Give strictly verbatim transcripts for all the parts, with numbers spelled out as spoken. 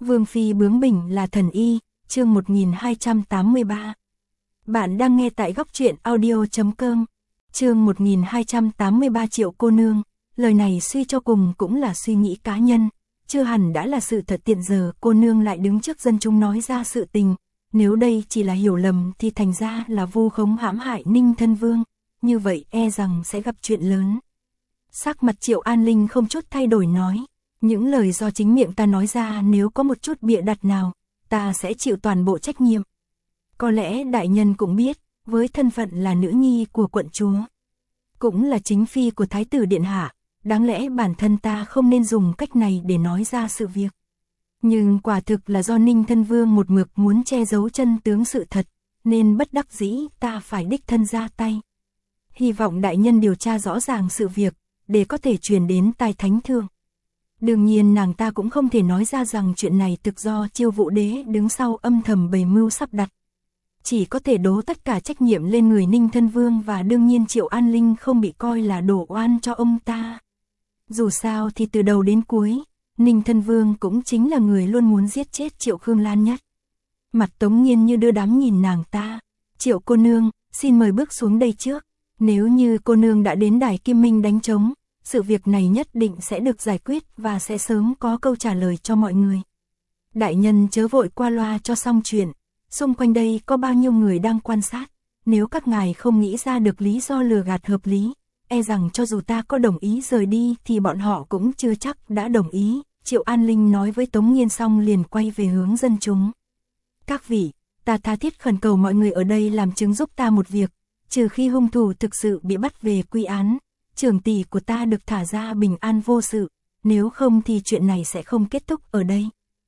Vương phi bướng bỉnh là thần y, chương một nghìn hai trăm tám mươi ba. Bạn đang nghe tại góc truyện audio chấm com. Chương một nghìn hai trăm tám mươi ba Triệu cô nương, lời này suy cho cùng cũng là suy nghĩ cá nhân, chưa hẳn đã là sự thật. Tiện giờ cô nương lại đứng trước dân chúng nói ra sự tình, nếu đây chỉ là hiểu lầm thì thành ra là vu khống hãm hại Ninh Thân Vương, như vậy e rằng sẽ gặp chuyện lớn. Sắc mặt Triệu An Linh không chút thay đổi nói, những lời do chính miệng ta nói ra nếu có một chút bịa đặt nào, ta sẽ chịu toàn bộ trách nhiệm. Có lẽ đại nhân cũng biết, với thân phận là nữ nhi của quận chúa, cũng là chính phi của thái tử điện hạ, đáng lẽ bản thân ta không nên dùng cách này để nói ra sự việc. Nhưng quả thực là do Ninh Thân Vương một mực muốn che giấu chân tướng sự thật, nên bất đắc dĩ ta phải đích thân ra tay. Hy vọng đại nhân điều tra rõ ràng sự việc, để có thể truyền đến tai thánh thượng. Đương nhiên nàng ta cũng không thể nói ra rằng chuyện này thực do Chiêu Vũ Đế đứng sau âm thầm bày mưu sắp đặt. Chỉ có thể đổ tất cả trách nhiệm lên người Ninh Thân Vương, và đương nhiên Triệu An Linh không bị coi là đổ oan cho ông ta. Dù sao thì từ đầu đến cuối, Ninh Thân Vương cũng chính là người luôn muốn giết chết Triệu Khương Lan nhất. Mặt Tống Nghiên như đưa đám nhìn nàng ta. Triệu cô nương, xin mời bước xuống đây trước. Nếu như cô nương đã đến Đài Kim Minh đánh trống, sự việc này nhất định sẽ được giải quyết và sẽ sớm có câu trả lời cho mọi người. Đại nhân chớ vội qua loa cho xong chuyện, xung quanh đây có bao nhiêu người đang quan sát, nếu các ngài không nghĩ ra được lý do lừa gạt hợp lý, e rằng cho dù ta có đồng ý rời đi thì bọn họ cũng chưa chắc đã đồng ý. Triệu An Linh nói với Tống Nghiên xong liền quay về hướng dân chúng. Các vị, ta tha thiết khẩn cầu mọi người ở đây làm chứng giúp ta một việc, trừ khi hung thủ thực sự bị bắt về quy án, trưởng tỷ của ta được thả ra bình an vô sự, nếu không thì chuyện này sẽ không kết thúc ở đây.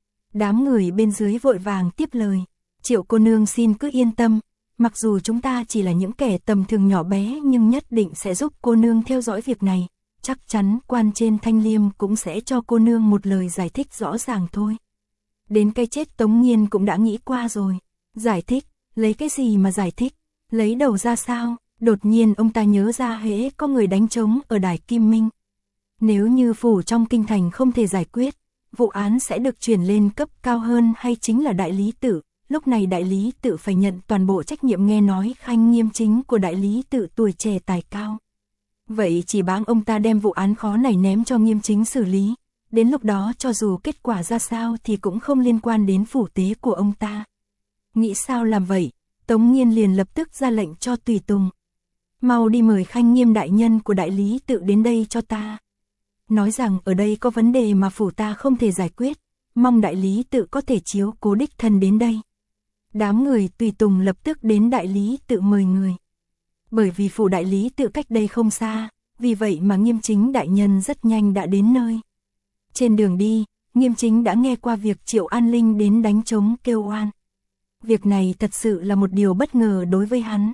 Đám người bên dưới vội vàng tiếp lời, Triệu cô nương xin cứ yên tâm, mặc dù chúng ta chỉ là những kẻ tầm thường nhỏ bé nhưng nhất định sẽ giúp cô nương theo dõi việc này, chắc chắn quan trên Thanh Liêm cũng sẽ cho cô nương một lời giải thích rõ ràng thôi. Đến cái chết Tống Nghiên cũng đã nghĩ qua rồi, giải thích, lấy cái gì mà giải thích, lấy đầu ra sao? Đột nhiên ông ta nhớ ra hễ có người đánh trống ở Đài Kim Minh. Nếu như phủ trong kinh thành không thể giải quyết, vụ án sẽ được chuyển lên cấp cao hơn hay chính là đại lý tự. Lúc này đại lý tự phải nhận toàn bộ trách nhiệm, nghe nói Khanh Nghiêm chính của đại lý tự tuổi trẻ tài cao. Vậy chỉ báng ông ta đem vụ án khó này ném cho Nghiêm chính xử lý. Đến lúc đó cho dù kết quả ra sao thì cũng không liên quan đến phủ tế của ông ta. Nghĩ sao làm vậy, Tống Nghiên liền lập tức ra lệnh cho tùy tùng. Mau đi mời Khanh Nghiêm đại nhân của đại lý tự đến đây cho ta. Nói rằng ở đây có vấn đề mà phủ ta không thể giải quyết, mong đại lý tự có thể chiếu cố đích thân đến đây. Đám người tùy tùng lập tức đến đại lý tự mời người. Bởi vì phủ đại lý tự cách đây không xa, vì vậy mà Nghiêm chính đại nhân rất nhanh đã đến nơi. Trên đường đi, Nghiêm chính đã nghe qua việc Triệu An Linh đến đánh trống kêu oan. Việc này thật sự là một điều bất ngờ đối với hắn.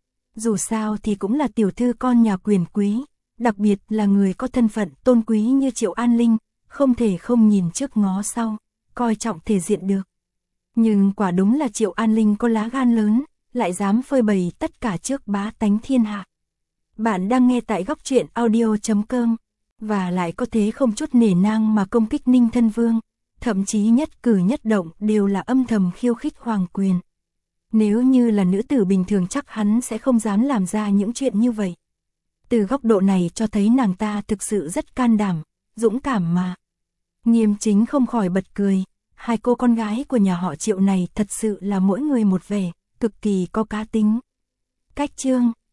Dù sao thì cũng là tiểu thư con nhà quyền quý, đặc biệt là người có thân phận tôn quý như Triệu An Linh, không thể không nhìn trước ngó sau, coi trọng thể diện được. Nhưng quả đúng là Triệu An Linh có lá gan lớn, lại dám phơi bày tất cả trước bá tánh thiên hạ. Bạn đang nghe tại góc truyện audio chấm com, và lại có thế không chút nể nang mà công kích Ninh Thân Vương, thậm chí nhất cử nhất động đều là âm thầm khiêu khích hoàng quyền. Nếu như là nữ tử bình thường chắc hắn sẽ không dám làm ra những chuyện như vậy. Từ góc độ này cho thấy nàng ta thực sự rất can đảm, dũng cảm mà. Nghiêm chính không khỏi bật cười, hai cô con gái của nhà họ Triệu này thật sự là mỗi người một vẻ, cực kỳ có cá tính. Cách chương